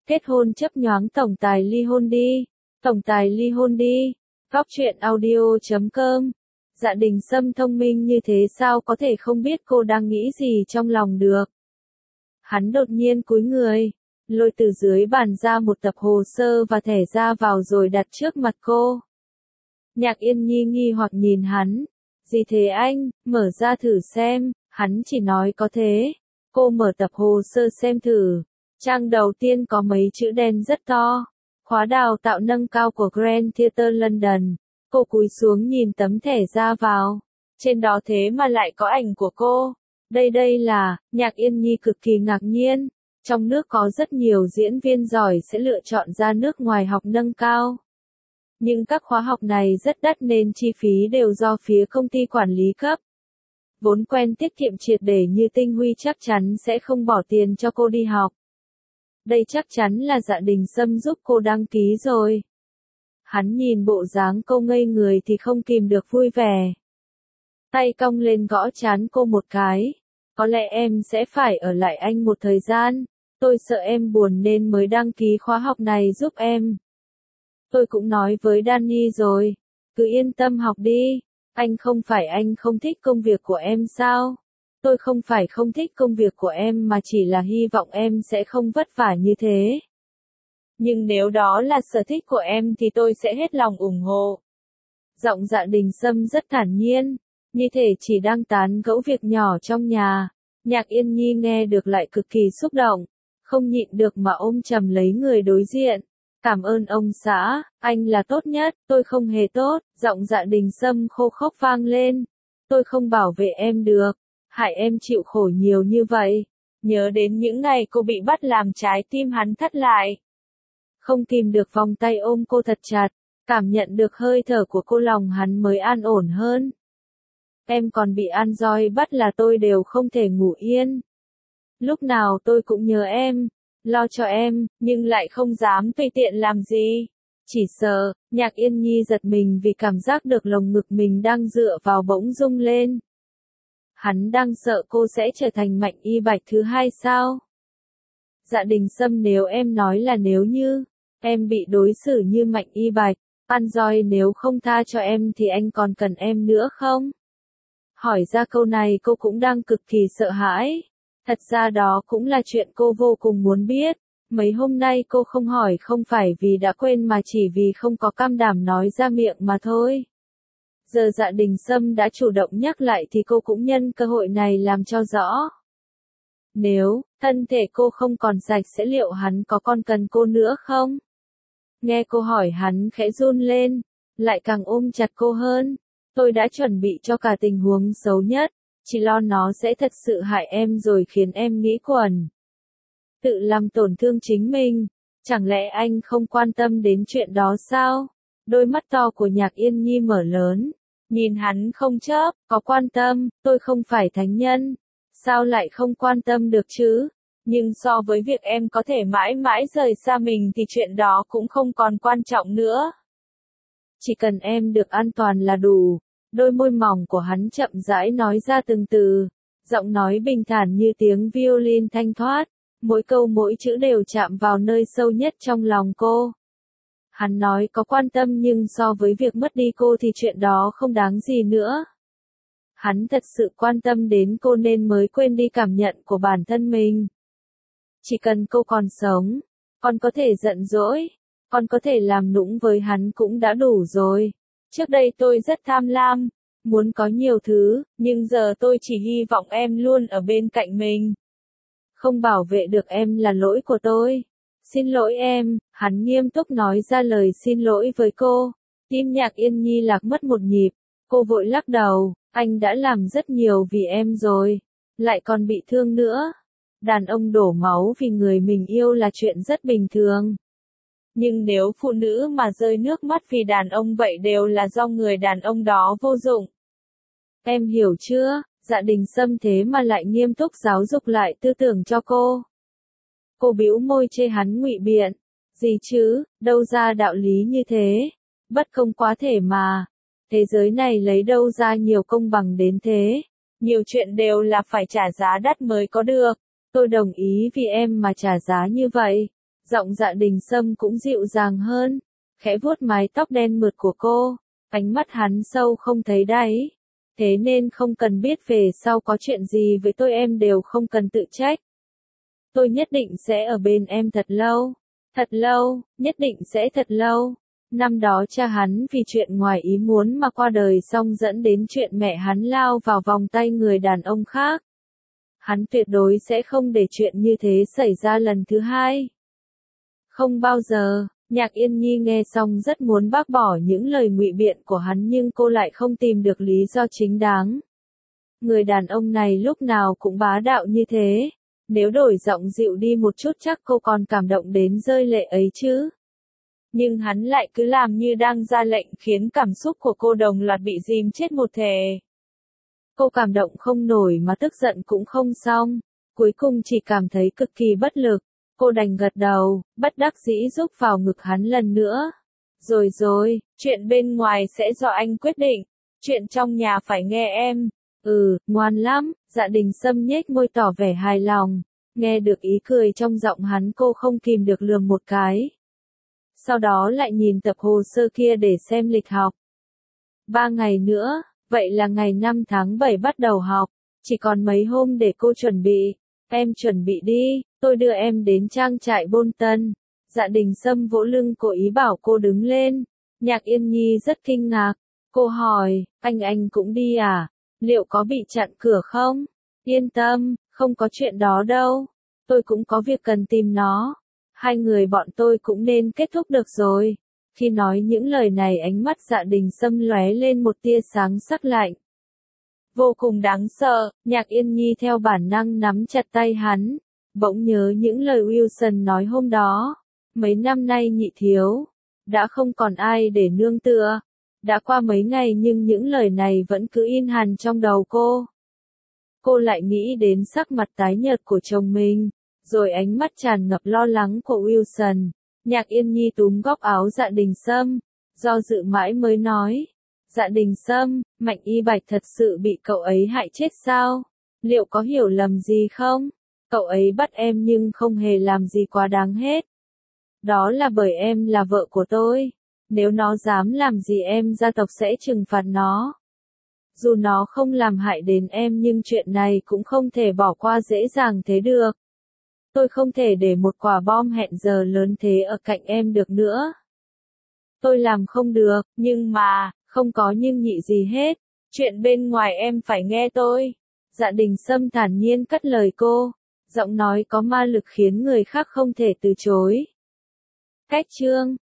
Kết hôn chấp nhoáng tổng tài ly hôn đi. Tổng tài ly hôn đi. Góc truyện audio.com. Dạ Đình Sâm thông minh như thế sao có thể không biết cô đang nghĩ gì trong lòng được. Hắn đột nhiên cúi người, lôi từ dưới bàn ra một tập hồ sơ và thẻ ra vào rồi đặt trước mặt cô. Nhạc Yên Nhi nghi hoặc nhìn hắn. Gì thế anh, mở ra thử xem, hắn chỉ nói có thế. Cô mở tập hồ sơ xem thử. Trang đầu tiên có mấy chữ đen rất to. Khóa đào tạo nâng cao của Grand Theatre London. Cô cúi xuống nhìn tấm thẻ ra vào. Trên đó thế mà lại có ảnh của cô. Đây là, Nhạc Yên Nhi cực kỳ ngạc nhiên. Trong nước có rất nhiều diễn viên giỏi sẽ lựa chọn ra nước ngoài học nâng cao. Nhưng các khóa học này rất đắt nên chi phí đều do phía công ty quản lý cấp. Vốn quen tiết kiệm triệt để như Tinh Huy chắc chắn sẽ không bỏ tiền cho cô đi học. Đây chắc chắn là Dạ Đình Sâm giúp cô đăng ký rồi. Hắn nhìn bộ dáng cô ngây người thì không kìm được vui vẻ. Tay cong lên gõ trán cô một cái. Có lẽ em sẽ phải ở lại anh một thời gian. Tôi sợ em buồn nên mới đăng ký khóa học này giúp em. Tôi cũng nói với Danny rồi. Cứ yên tâm học đi. Anh không thích công việc của em sao? Tôi không phải không thích công việc của em mà chỉ là hy vọng em sẽ không vất vả như thế. Nhưng nếu đó là sở thích của em thì tôi sẽ hết lòng ủng hộ. Giọng Dạ Đình Sâm rất thản nhiên, như thể chỉ đang tán gẫu việc nhỏ trong nhà. Nhạc Yên Nhi nghe được lại cực kỳ xúc động, không nhịn được mà ôm chầm lấy người đối diện. Cảm ơn ông xã, anh là tốt nhất, tôi không hề tốt. Giọng Dạ Đình Sâm khô khốc vang lên. Tôi không bảo vệ em được, hại em chịu khổ nhiều như vậy. Nhớ đến những ngày cô bị bắt làm trái tim hắn thắt lại. Không kìm được vòng tay ôm cô thật chặt, cảm nhận được hơi thở của cô lòng hắn mới an ổn hơn. Em còn bị An Roi bắt là tôi đều không thể ngủ yên. Lúc nào tôi cũng nhớ em, lo cho em, nhưng lại không dám tùy tiện làm gì. Chỉ sợ, Nhạc Yên Nhi giật mình vì cảm giác được lồng ngực mình đang dựa vào bỗng rung lên. Hắn đang sợ cô sẽ trở thành Mạnh Y Bạch thứ hai sao? Dạ Đình Sâm, nếu em nói là nếu như em bị đối xử như Mạnh Y Bạch, An Roi nếu không tha cho em thì anh còn cần em nữa không? Hỏi ra câu này cô cũng đang cực kỳ sợ hãi. Thật ra đó cũng là chuyện cô vô cùng muốn biết. Mấy hôm nay cô không hỏi không phải vì đã quên mà chỉ vì không có can đảm nói ra miệng mà thôi. Giờ Dạ Đình Sâm đã chủ động nhắc lại thì cô cũng nhân cơ hội này làm cho rõ. Nếu thân thể cô không còn sạch sẽ liệu hắn có còn cần cô nữa không? Nghe cô hỏi hắn khẽ run lên, lại càng ôm chặt cô hơn. Tôi đã chuẩn bị cho cả tình huống xấu nhất, chỉ lo nó sẽ thật sự hại em rồi khiến em nghĩ quẩn. Tự làm tổn thương chính mình, chẳng lẽ anh không quan tâm đến chuyện đó sao? Đôi mắt to của Nhạc Yên Nhi mở lớn, nhìn hắn không chớp, có quan tâm, tôi không phải thánh nhân. Sao lại không quan tâm được chứ? Nhưng so với việc em có thể mãi mãi rời xa mình thì chuyện đó cũng không còn quan trọng nữa. Chỉ cần em được an toàn là đủ. Đôi môi mỏng của hắn chậm rãi nói ra từng từ, giọng nói bình thản như tiếng violin thanh thoát, mỗi câu mỗi chữ đều chạm vào nơi sâu nhất trong lòng cô. Hắn nói có quan tâm nhưng so với việc mất đi cô thì chuyện đó không đáng gì nữa. Hắn thật sự quan tâm đến cô nên mới quên đi cảm nhận của bản thân mình. Chỉ cần cô còn sống, còn có thể giận dỗi, còn có thể làm nũng với hắn cũng đã đủ rồi. Trước đây tôi rất tham lam, muốn có nhiều thứ, nhưng giờ tôi chỉ hy vọng em luôn ở bên cạnh mình. Không bảo vệ được em là lỗi của tôi. Xin lỗi em, hắn nghiêm túc nói ra lời xin lỗi với cô. Tim Nhạc Yên Nhi lạc mất một nhịp, cô vội lắc đầu, anh đã làm rất nhiều vì em rồi, lại còn bị thương nữa. Đàn ông đổ máu vì người mình yêu là chuyện rất bình thường. Nhưng nếu phụ nữ mà rơi nước mắt vì đàn ông vậy đều là do người đàn ông đó vô dụng. Em hiểu chưa? Dạ Đình Sâm thế mà lại nghiêm túc giáo dục lại tư tưởng cho cô. Cô bĩu môi chê hắn ngụy biện. Gì chứ, đâu ra đạo lý như thế. Bất công quá thể mà. Thế giới này lấy đâu ra nhiều công bằng đến thế. Nhiều chuyện đều là phải trả giá đắt mới có được. Tôi đồng ý vì em mà trả giá như vậy. Giọng Dạ Đình Sâm cũng dịu dàng hơn, khẽ vuốt mái tóc đen mượt của cô, ánh mắt hắn sâu không thấy đáy. Thế nên không cần biết về sau có chuyện gì với tôi em đều không cần tự trách. Tôi nhất định sẽ ở bên em thật lâu, nhất định sẽ thật lâu. Năm đó cha hắn vì chuyện ngoài ý muốn mà qua đời xong dẫn đến chuyện mẹ hắn lao vào vòng tay người đàn ông khác. Hắn tuyệt đối sẽ không để chuyện như thế xảy ra lần thứ hai. Không bao giờ. Nhạc Yên Nhi nghe xong rất muốn bác bỏ những lời ngụy biện của hắn nhưng cô lại không tìm được lý do chính đáng. Người đàn ông này lúc nào cũng bá đạo như thế. Nếu đổi giọng dịu đi một chút chắc cô còn cảm động đến rơi lệ ấy chứ. Nhưng hắn lại cứ làm như đang ra lệnh khiến cảm xúc của cô đồng loạt bị dìm chết một thể. Cô cảm động không nổi mà tức giận cũng không xong. Cuối cùng chỉ cảm thấy cực kỳ bất lực. Cô đành gật đầu, bất đắc dĩ rúc vào ngực hắn lần nữa. Rồi, chuyện bên ngoài sẽ do anh quyết định. Chuyện trong nhà phải nghe em. Ngoan lắm, Dạ Đình Sâm nhếch môi tỏ vẻ hài lòng. Nghe được ý cười trong giọng hắn cô không kìm được lườm một cái. Sau đó lại nhìn tập hồ sơ kia để xem lịch học. 3 ngày nữa, vậy là ngày 5 tháng 7 bắt đầu học. Chỉ còn mấy hôm để cô chuẩn bị. Em chuẩn bị đi, tôi đưa em đến trang trại Bôn Tân. Dạ Đình Sâm vỗ lưng cô ý bảo cô đứng lên. Nhạc Yên Nhi rất kinh ngạc. Cô hỏi, anh cũng đi à? Liệu có bị chặn cửa không? Yên tâm, không có chuyện đó đâu. Tôi cũng có việc cần tìm nó. Hai người bọn tôi cũng nên kết thúc được rồi. Khi nói những lời này ánh mắt Dạ Đình Sâm lóe lên một tia sáng sắc lạnh. Vô cùng đáng sợ, Nhạc Yên Nhi theo bản năng nắm chặt tay hắn. Bỗng nhớ những lời Wilson nói hôm đó. Mấy năm nay nhị thiếu. Đã không còn ai để nương tựa. Đã qua mấy ngày nhưng những lời này vẫn cứ in hằn trong đầu cô. Cô lại nghĩ đến sắc mặt tái nhợt của chồng mình. Rồi ánh mắt tràn ngập lo lắng của Wilson. Nhạc Yên Nhi túm góc áo Dạ Đình Sâm. Do dự mãi mới nói. Dạ Đình Sâm, Mạnh Y Bạch thật sự bị cậu ấy hại chết sao? Liệu có hiểu lầm gì không? Cậu ấy bắt em nhưng không hề làm gì quá đáng hết. Đó là bởi em là vợ của tôi. Nếu nó dám làm gì em gia tộc sẽ trừng phạt nó. Dù nó không làm hại đến em nhưng chuyện này cũng không thể bỏ qua dễ dàng thế được. Tôi không thể để một quả bom hẹn giờ lớn thế ở cạnh em được nữa. Tôi làm không được, nhưng mà, không có nhưng nhị gì hết. Chuyện bên ngoài em phải nghe tôi. Dạ Đình Sâm thản nhiên cất lời cô. Giọng nói có ma lực khiến người khác không thể từ chối. Cách chương